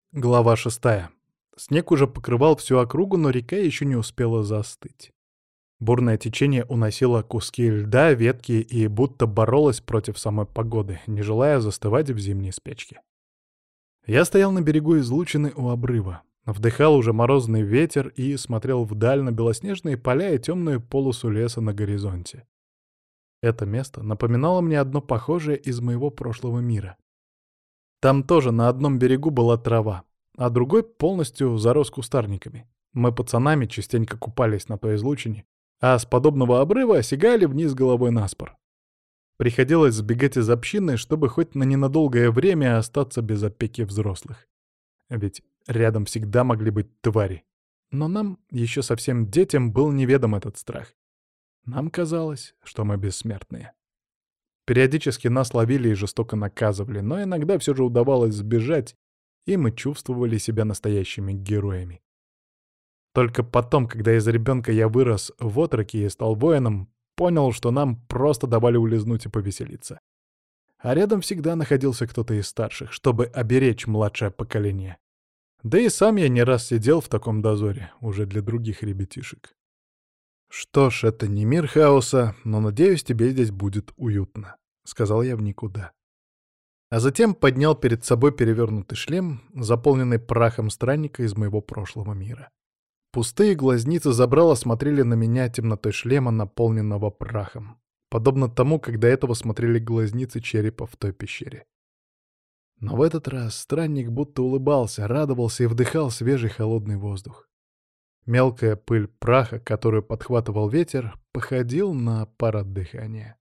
Глава 6. Снег уже покрывал всю округу, но река еще не успела застыть. Бурное течение уносило куски льда, ветки и будто боролось против самой погоды, не желая застывать в зимней спячке. Я стоял на берегу излучины у обрыва, вдыхал уже морозный ветер и смотрел вдаль на белоснежные поля и темную полосу леса на горизонте. Это место напоминало мне одно похожее из моего прошлого мира. Там тоже на одном берегу была трава, а другой полностью зарос кустарниками. Мы пацанами частенько купались на той излучине, а с подобного обрыва осягали вниз головой наспор. Приходилось сбегать из общины, чтобы хоть на ненадолгое время остаться без опеки взрослых. Ведь рядом всегда могли быть твари. Но нам, еще совсем детям, был неведом этот страх. Нам казалось, что мы бессмертные. Периодически нас ловили и жестоко наказывали, но иногда все же удавалось сбежать, и мы чувствовали себя настоящими героями. Только потом, когда из ребенка я вырос в отроке и стал воином, понял, что нам просто давали улизнуть и повеселиться. А рядом всегда находился кто-то из старших, чтобы оберечь младшее поколение. Да и сам я не раз сидел в таком дозоре, уже для других ребятишек. «Что ж, это не мир хаоса, но, надеюсь, тебе здесь будет уютно», — сказал я в никуда. А затем поднял перед собой перевернутый шлем, заполненный прахом странника из моего прошлого мира. Пустые глазницы забрала смотрели на меня темнотой шлема, наполненного прахом, подобно тому, как до этого смотрели глазницы черепа в той пещере. Но в этот раз странник будто улыбался, радовался и вдыхал свежий холодный воздух. Мелкая пыль праха, которую подхватывал ветер, походил на парад дыхания.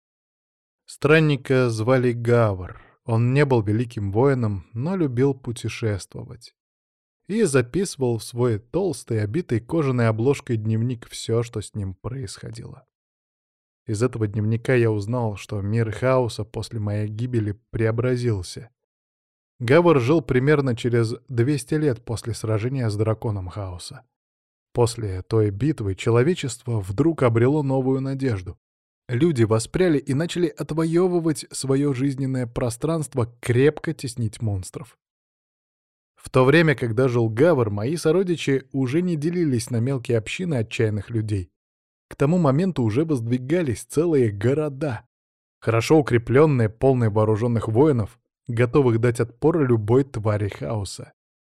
Странника звали Гавр. Он не был великим воином, но любил путешествовать. И записывал в свой толстый, обитый кожаной обложкой дневник все, что с ним происходило. Из этого дневника я узнал, что мир хаоса после моей гибели преобразился. Гавр жил примерно через 200 лет после сражения с драконом хаоса. После той битвы человечество вдруг обрело новую надежду. Люди воспряли и начали отвоевывать свое жизненное пространство, крепко теснить монстров. В то время, когда жил Гавр, мои сородичи уже не делились на мелкие общины отчаянных людей. К тому моменту уже воздвигались целые города, хорошо укрепленные, полные вооруженных воинов, готовых дать отпор любой твари хаоса.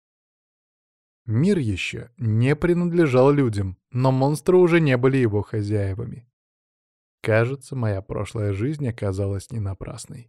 Мир еще не принадлежал людям, но монстры уже не были его хозяевами. Кажется, моя прошлая жизнь оказалась не напрасной.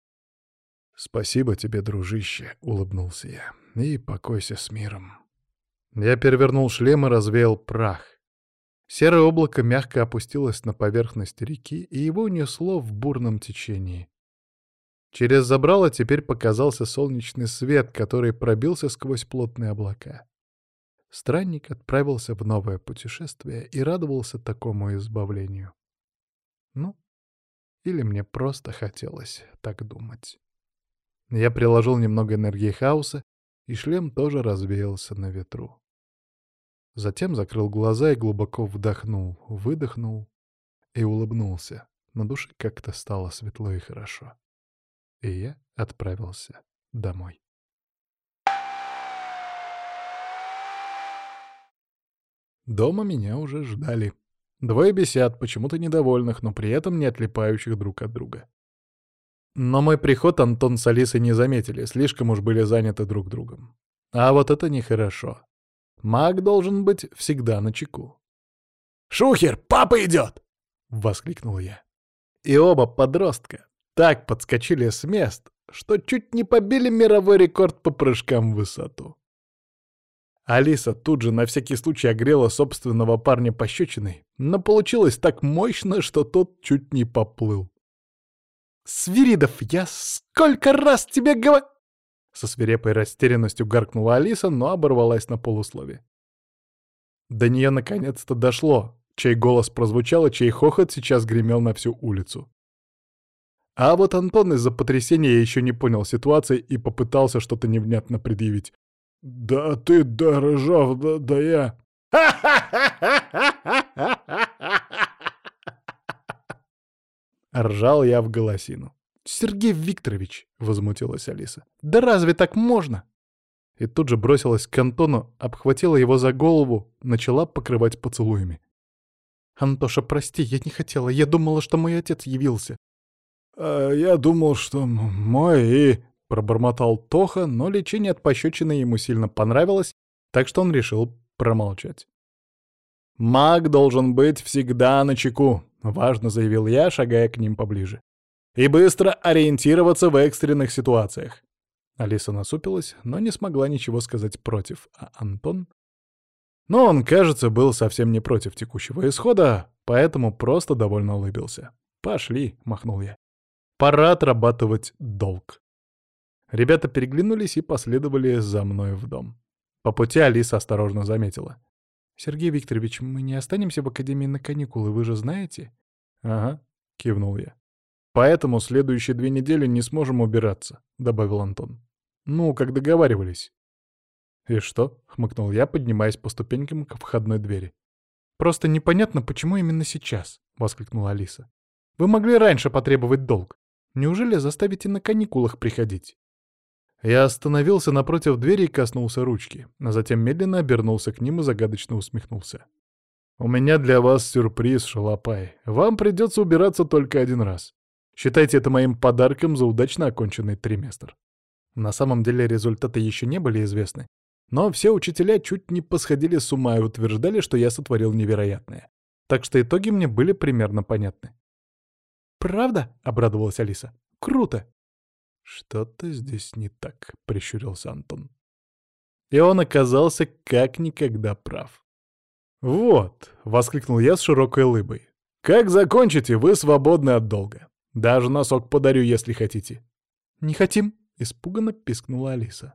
«Спасибо тебе, дружище», — улыбнулся я, — «и покойся с миром». Я перевернул шлем и развеял прах. Серое облако мягко опустилось на поверхность реки, и его унесло в бурном течении. Через забрало теперь показался солнечный свет, который пробился сквозь плотные облака. Странник отправился в новое путешествие и радовался такому избавлению. Ну, или мне просто хотелось так думать. Я приложил немного энергии хаоса, и шлем тоже развеялся на ветру. Затем закрыл глаза и глубоко вдохнул, выдохнул и улыбнулся. На душе как-то стало светло и хорошо. И я отправился домой. Дома меня уже ждали. Двое бесят, почему-то недовольных, но при этом не отлипающих друг от друга. Но мой приход Антон с Алисой не заметили, слишком уж были заняты друг другом. А вот это нехорошо. Маг должен быть всегда начеку. «Шухер, папа идет!» — воскликнул я. И оба подростка так подскочили с мест, что чуть не побили мировой рекорд по прыжкам в высоту. Алиса тут же на всякий случай огрела собственного парня пощечиной, но получилось так мощно, что тот чуть не поплыл. «Свиридов, я сколько раз тебе говорю...» Со свирепой растерянностью гаркнула Алиса, но оборвалась на полуслове. До нее наконец-то дошло, чей голос прозвучал и чей хохот сейчас гремел на всю улицу. А вот Антон из-за потрясения еще не понял ситуации и попытался что-то невнятно предъявить. «Да ты, да, Рыжов, да я...» Ржал я в голосину. «Сергей Викторович!» — возмутилась Алиса. «Да разве так можно?» и тут же бросилась к Антону, обхватила его за голову, начала покрывать поцелуями. «Антоша, прости, я не хотела. Я думала, что мой отец явился». «А я думал, что мой и...» — пробормотал Тоха, но лечение от пощечины ему сильно понравилось, так что он решил промолчать. «Маг должен быть всегда начеку», — важно заявил я, шагая к ним поближе. «И быстро ориентироваться в экстренных ситуациях». Алиса насупилась, но не смогла ничего сказать против, а Антон... Но он, кажется, был совсем не против текущего исхода, поэтому просто довольно улыбился. «Пошли», — махнул я. «Пора отрабатывать долг». Ребята переглянулись и последовали за мной в дом. По пути Алиса осторожно заметила. «Сергей Викторович, мы не останемся в академии на каникулы, вы же знаете?» «Ага», — кивнул я. «Поэтому следующие 2 недели не сможем убираться», — добавил Антон. «Ну, как договаривались». «И что?» — хмыкнул я, поднимаясь по ступенькам к входной двери. «Просто непонятно, почему именно сейчас», — воскликнула Алиса. «Вы могли раньше потребовать долг. Неужели заставите на каникулах приходить?» Я остановился напротив двери и коснулся ручки, а затем медленно обернулся к ним и загадочно усмехнулся. «У меня для вас сюрприз, шалопай. Вам придется убираться только 1 раз. Считайте это моим подарком за удачно оконченный триместр». На самом деле результаты еще не были известны, но все учителя чуть не посходили с ума и утверждали, что я сотворил невероятное. Так что итоги мне были примерно понятны. «Правда?» — обрадовалась Алиса. «Круто!» «Что-то здесь не так», — прищурился Антон. И он оказался как никогда прав. «Вот», — воскликнул я с широкой улыбой. «Как закончите, вы свободны от долга. Даже носок подарю, если хотите». «Не хотим», — испуганно пискнула Алиса.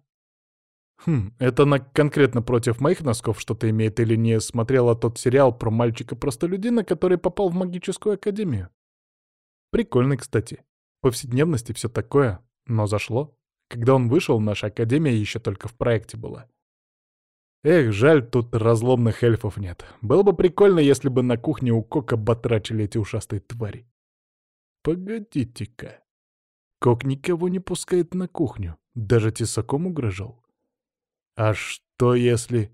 Это она конкретно против моих носков что-то имеет или не смотрела тот сериал про мальчика-простолюдина, который попал в магическую академию? Прикольный, кстати. Повседневности все такое, но зашло. Когда он вышел, наша академия еще только в проекте была. Эх, жаль, тут разломных эльфов нет. Было бы прикольно, если бы на кухне у Кока батрачили эти ушастые твари. Погодите-ка. Кок никого не пускает на кухню. Даже тесаком угрожал. А что если...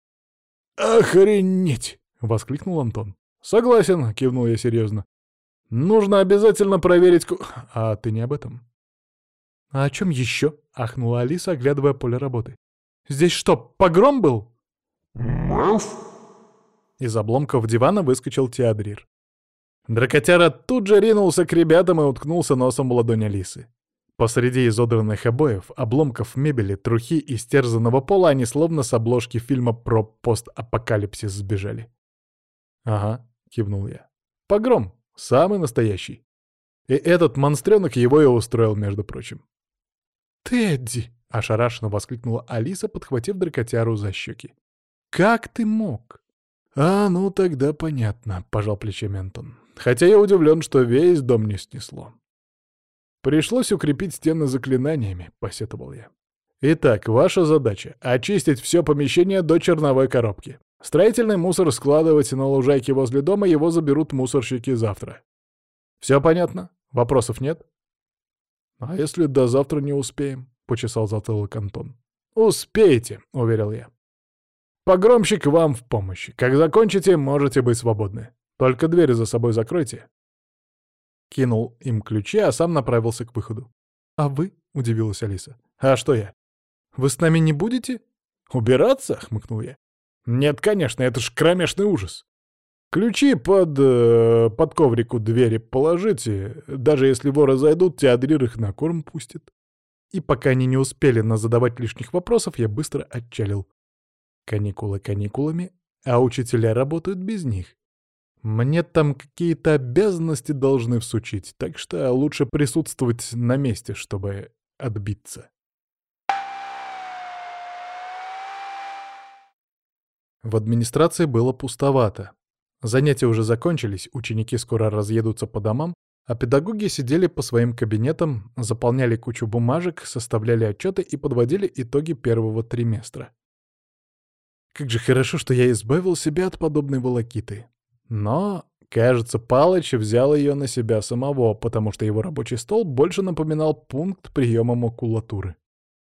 «Охренеть!» — воскликнул Антон. «Согласен», — кивнул я серьезно. «Нужно обязательно проверить А ты не об этом?» «А о чем еще?» — ахнула Алиса, оглядывая поле работы. «Здесь что, погром был?» Из обломков дивана выскочил Теодрир. Дракотяра тут же ринулся к ребятам и уткнулся носом в ладонь Алисы. Посреди изодранных обоев, обломков мебели, трухи и стерзанного пола они словно с обложки фильма про постапокалипсис сбежали. «Ага», — кивнул я. «Погром, самый настоящий. И этот монстренок его и устроил, между прочим». «Тедди!» — ошарашенно воскликнула Алиса, подхватив дракотяру за щеки. «Как ты мог?» «А, ну тогда понятно», — пожал плечами Антон. «Хотя я удивлен, что весь дом не снесло». «Пришлось укрепить стены заклинаниями», — посетовал я. «Итак, ваша задача — очистить все помещение до черновой коробки. Строительный мусор складывать на лужайке возле дома, его заберут мусорщики завтра. Все понятно? Вопросов нет?» «А если до завтра не успеем?» — почесал затылок Антон. «Успеете», — уверил я. «Погромщик вам в помощь. Как закончите, можете быть свободны. Только двери за собой закройте». Кинул им ключи, а сам направился к выходу. «А вы?» — удивилась Алиса. «А что я? Вы с нами не будете?» «Убираться?» — хмыкнул я. «Нет, конечно, это ж кромешный ужас. Ключи под коврик у двери положите. Даже если воры зайдут, Теодрир их на корм пустит». И пока они не успели задавать лишних вопросов, я быстро отчалил. Каникулы каникулами, а учителя работают без них. Мне там какие-то обязанности должны всучить, так что лучше присутствовать на месте, чтобы отбиться. В администрации было пустовато. Занятия уже закончились, ученики скоро разъедутся по домам, а педагоги сидели по своим кабинетам, заполняли кучу бумажек, составляли отчеты и подводили итоги первого триместра. Как же хорошо, что я избавил себя от подобной волокиты. Но, кажется, Палыч взял ее на себя самого, потому что его рабочий стол больше напоминал пункт приема макулатуры.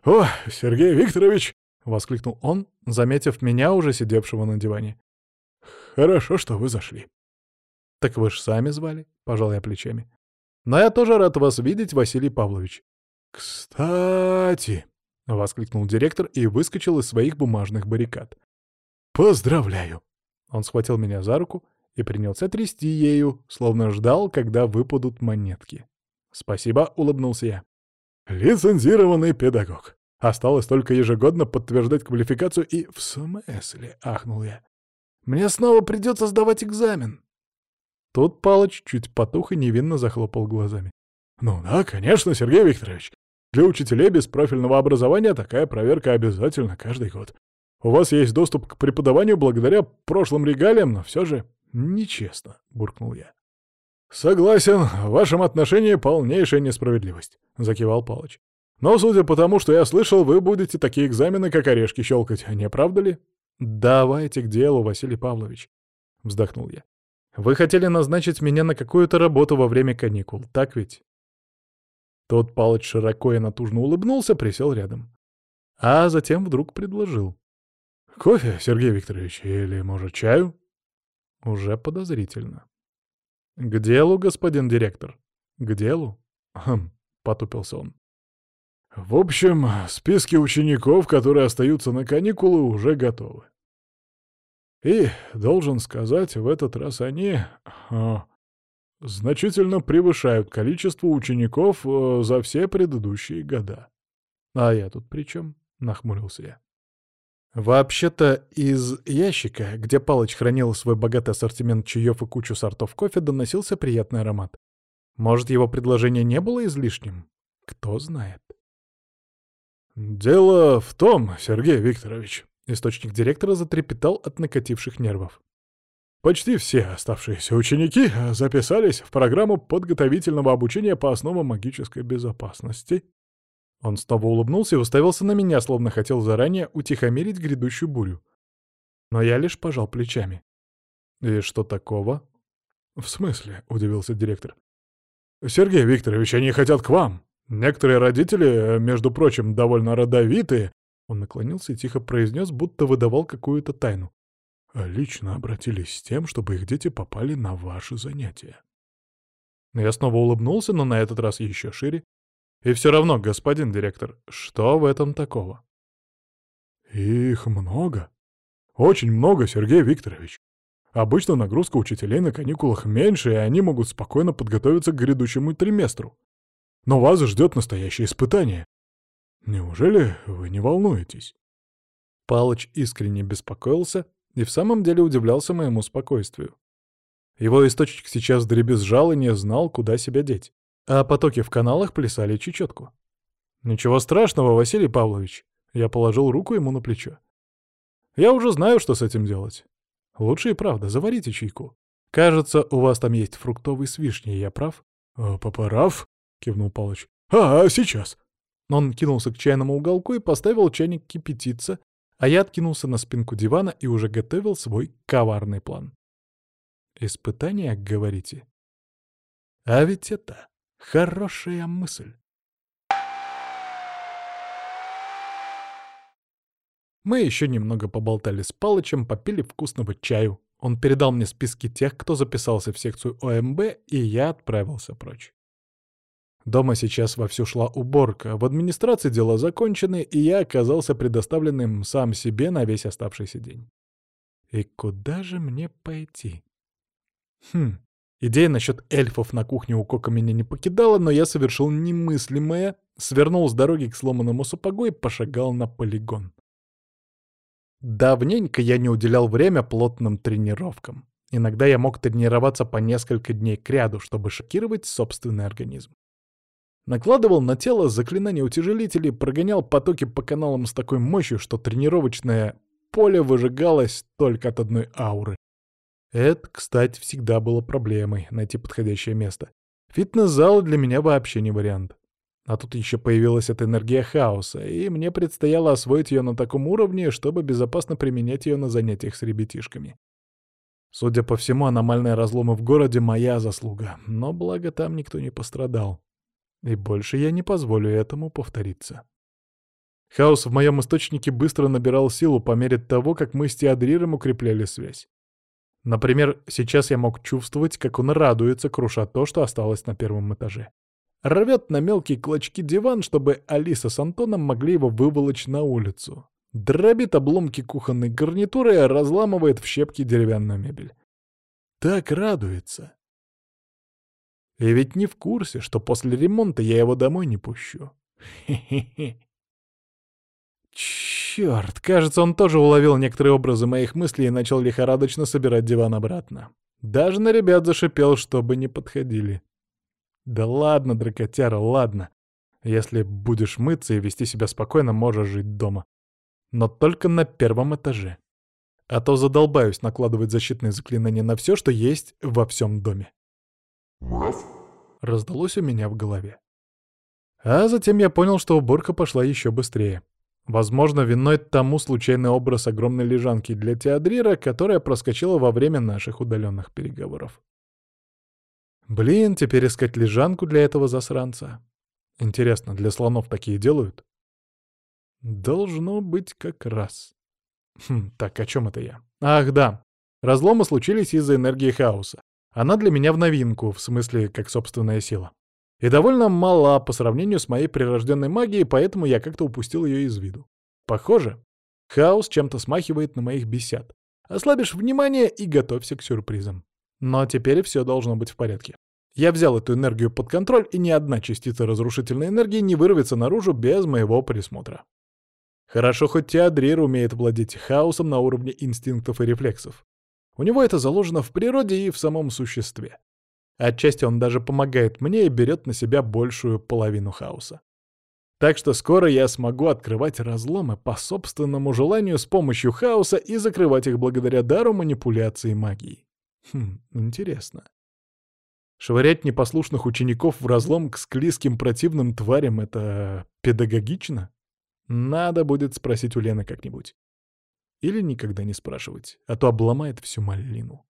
«О, Сергей Викторович!» — воскликнул он, заметив меня, уже сидевшего на диване. «Хорошо, что вы зашли». «Так вы ж сами звали», — пожал я плечами. «Но я тоже рад вас видеть, Василий Павлович». «Кстати», — воскликнул директор и выскочил из своих бумажных баррикад. «Поздравляю!» Он схватил меня за руку и принялся трясти ею, словно ждал, когда выпадут монетки. «Спасибо», — улыбнулся я. «Лицензированный педагог. Осталось только ежегодно подтверждать квалификацию и...» «В смысле?» — ахнул я. «Мне снова придется сдавать экзамен». Тут Палыч чуть потух и невинно захлопал глазами. «Ну да, конечно, Сергей Викторович. Для учителей без профильного образования такая проверка обязательна каждый год. У вас есть доступ к преподаванию благодаря прошлым регалиям, но все же нечестно», — буркнул я. «Согласен, в вашем отношении полнейшая несправедливость», — закивал Палыч. «Но, судя по тому, что я слышал, вы будете такие экзамены, как орешки, щелкать, не правда ли?» «Давайте к делу, Василий Павлович», — вздохнул я. «Вы хотели назначить меня на какую-то работу во время каникул, так ведь?» Тот Палыч широко и натужно улыбнулся, присел рядом. А затем вдруг предложил. «Кофе, Сергей Викторович, или, может, чаю?» Уже подозрительно. «К делу, господин директор, к делу?» «Хм», — потупился он. «В общем, списки учеников, которые остаются на каникулы, уже готовы. И, должен сказать, в этот раз они значительно превышают количество учеников за все предыдущие года». «А я тут при чем?» — нахмурился я. Вообще-то из ящика, где Палыч хранил свой богатый ассортимент чаев и кучу сортов кофе, доносился приятный аромат. Может, его предложение не было излишним? Кто знает. «Дело в том, Сергей Викторович», — источник директора затрепетал от накативших нервов. «Почти все оставшиеся ученики записались в программу подготовительного обучения по основам магической безопасности». Он снова улыбнулся и уставился на меня, словно хотел заранее утихомирить грядущую бурю. Но я лишь пожал плечами. «И что такого?» «В смысле?» — удивился директор. «Сергей Викторович, они хотят к вам. Некоторые родители, между прочим, довольно родовитые...» Он наклонился и тихо произнес, будто выдавал какую-то тайну. «Лично обратились с тем, чтобы их дети попали на ваши занятия». Я снова улыбнулся, но на этот раз еще шире. «И все равно, господин директор, что в этом такого?» «Их много. Очень много, Сергей Викторович. Обычно нагрузка учителей на каникулах меньше, и они могут спокойно подготовиться к грядущему триместру. Но вас ждет настоящее испытание. Неужели вы не волнуетесь?» Палыч искренне беспокоился и в самом деле удивлялся моему спокойствию. Его источник сейчас дребезжал и не знал, куда себя деть. А потоки в каналах плясали чечетку. «Ничего страшного, Василий Павлович», — я положил руку ему на плечо. «Я уже знаю, что с этим делать. Лучше и правда, заварите чайку. Кажется, у вас там есть фруктовый с вишней, я прав?» «Прав», — кивнул Палыч. Сейчас». Он кинулся к чайному уголку и поставил чайник кипятиться, а я откинулся на спинку дивана и уже готовил свой коварный план. «Испытание, говорите?» А ведь это хорошая мысль. Мы еще немного поболтали с Палычем, попили вкусного чаю. Он передал мне списки тех, кто записался в секцию ОМБ, и я отправился прочь. Дома сейчас вовсю шла уборка, в администрации дела закончены, и я оказался предоставленным сам себе на весь оставшийся день. И куда же мне пойти? Идея насчет эльфов на кухне у Кока меня не покидала, но я совершил немыслимое, свернул с дороги к сломанному сапогу и пошагал на полигон. Давненько я не уделял время плотным тренировкам. Иногда я мог тренироваться по несколько дней кряду, чтобы шокировать собственный организм. Накладывал на тело заклинания утяжелителей, прогонял потоки по каналам с такой мощью, что тренировочное поле выжигалось только от одной ауры. Это, кстати, всегда было проблемой — найти подходящее место. Фитнес-зал для меня вообще не вариант. А тут еще появилась эта энергия хаоса, и мне предстояло освоить ее на таком уровне, чтобы безопасно применять ее на занятиях с ребятишками. Судя по всему, аномальные разломы в городе — моя заслуга, но благо там никто не пострадал. И больше я не позволю этому повториться. Хаос в моем источнике быстро набирал силу по мере того, как мы с Теодриром укрепляли связь. Например, сейчас я мог чувствовать, как он радуется, круша то, что осталось на первом этаже. Рвет на мелкие клочки диван, чтобы Алиса с Антоном могли его выволочь на улицу. Дробит обломки кухонной гарнитуры и разламывает в щепки деревянную мебель. Так радуется. И ведь не в курсе, что после ремонта я его домой не пущу. Хе-хе-хе. Чёрт, кажется, он тоже уловил некоторые образы моих мыслей и начал лихорадочно собирать диван обратно. Даже на ребят зашипел, чтобы не подходили. Да ладно, дракотяра, ладно. Если будешь мыться и вести себя спокойно, можешь жить дома. Но только на первом этаже. А то задолбаюсь накладывать защитные заклинания на все, что есть во всем доме. Мураф? Раздалось у меня в голове. А затем я понял, что уборка пошла еще быстрее. Возможно, виной тому случайный образ огромной лежанки для Теодрира, которая проскочила во время наших удаленных переговоров. Блин, теперь искать лежанку для этого засранца. Интересно, для слонов такие делают? Должно быть как раз. Так, о чем это я? Ах, да. Разломы случились из-за энергии хаоса. Она для меня в новинку, в смысле, как собственная сила. И довольно мала по сравнению с моей прирожденной магией, поэтому я как-то упустил ее из виду. Похоже, хаос чем-то смахивает на моих бесят. Ослабишь внимание и готовься к сюрпризам. Но теперь все должно быть в порядке. Я взял эту энергию под контроль, и ни одна частица разрушительной энергии не вырвется наружу без моего присмотра. Хорошо, хоть Теодрир умеет владеть хаосом на уровне инстинктов и рефлексов. У него это заложено в природе и в самом существе. Отчасти он даже помогает мне и берет на себя большую половину хаоса. Так что скоро я смогу открывать разломы по собственному желанию с помощью хаоса и закрывать их благодаря дару манипуляции магией. Интересно. Швырять непослушных учеников в разлом к склизким противным тварям — это педагогично? Надо будет спросить у Лены как-нибудь. Или никогда не спрашивать, а то обломает всю малину.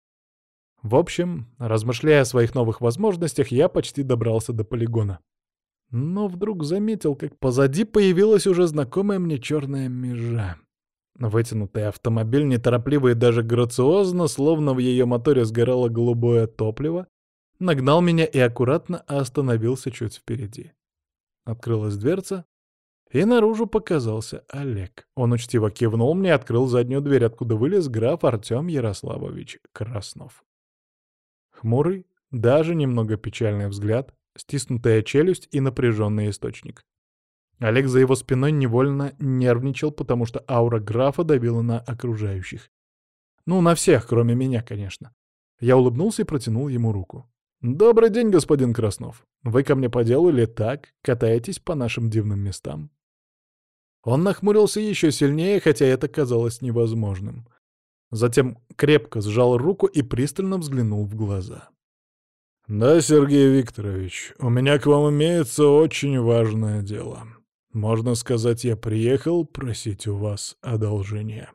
В общем, размышляя о своих новых возможностях, я почти добрался до полигона. Но вдруг заметил, как позади появилась уже знакомая мне черная межа. Вытянутый автомобиль, неторопливо и даже грациозно, словно в ее моторе сгорало голубое топливо, нагнал меня и аккуратно остановился чуть впереди. Открылась дверца, и наружу показался Олег. Он учтиво кивнул мне и открыл заднюю дверь, откуда вылез граф Артем Ярославович Краснов. Хмурый, даже немного печальный взгляд, стиснутая челюсть и напряженный источник. Олег за его спиной невольно нервничал, потому что аура графа давила на окружающих. Ну, на всех, кроме меня, конечно. Я улыбнулся и протянул ему руку. «Добрый день, господин Краснов. Вы ко мне по делу или так? Катаетесь по нашим дивным местам?» Он нахмурился еще сильнее, хотя это казалось невозможным. Затем крепко сжал руку и пристально взглянул в глаза. «Да, Сергей Викторович, у меня к вам имеется очень важное дело. Можно сказать, я приехал просить у вас одолжения».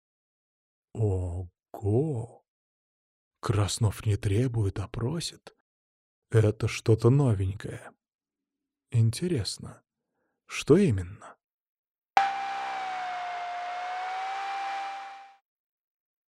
Ого! Краснов не требует, а просит. Это что-то новенькое. Интересно, что именно?